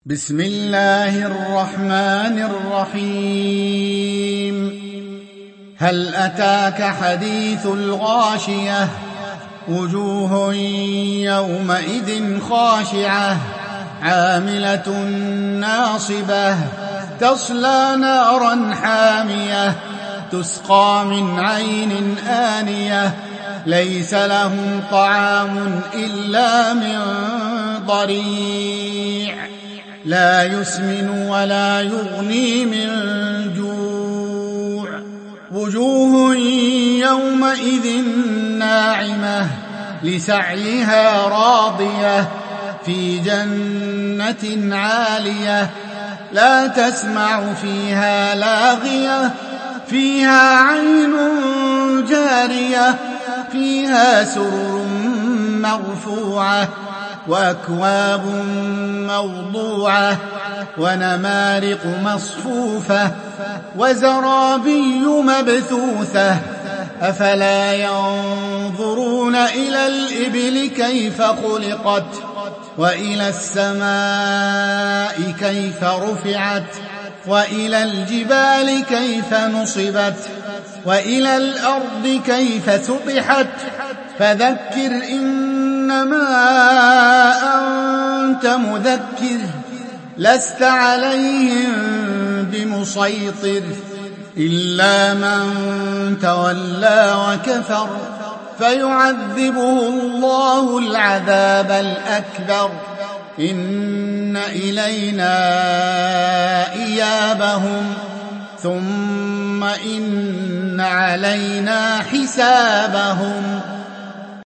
بسم الله الرحمن الرحيم. هل أتاك حديث الغاشية؟ وجوه يومئذ خاشعة عاملة ناصبة تصلى نارا حامية تسقى من عين آنية ليس لهم طعام إلا من ضريع لا يسمن ولا يغني من جوع. وجوه يومئذ ناعمة لسعيها راضية في جنة عالية لا تسمع فيها لاغية فيها عين جارية فيها سرر مرفوعة وأكواب موضوعة ونمارق مصفوفة وزرابي مبثوثة أفلا ينظرون إلى الإبل كيف خلقت وإلى السماء كيف رفعت وإلى الجبال كيف نصبت وإلى الأرض كيف سطحت فذكر إنما أنت مذكر لست عليهم بمسيطر إلا من تولى وكفر فيعذبه الله العذاب الأكبر إن إلينا إيابهم ثم إن علينا حسابهم.